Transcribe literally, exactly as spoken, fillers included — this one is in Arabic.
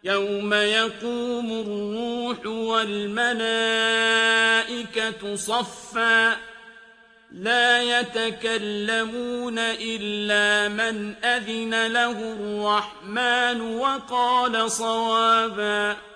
يَوْمَ يَقُومُ الرُّوحُ وَالْمَلَائِكَةُ صَفًّا لَا يَتَكَلَّمُونَ إِلَّا مَنْ أَذِنَ لَهُ الرَّحْمَنُ وَقَالَ صَوَابًا.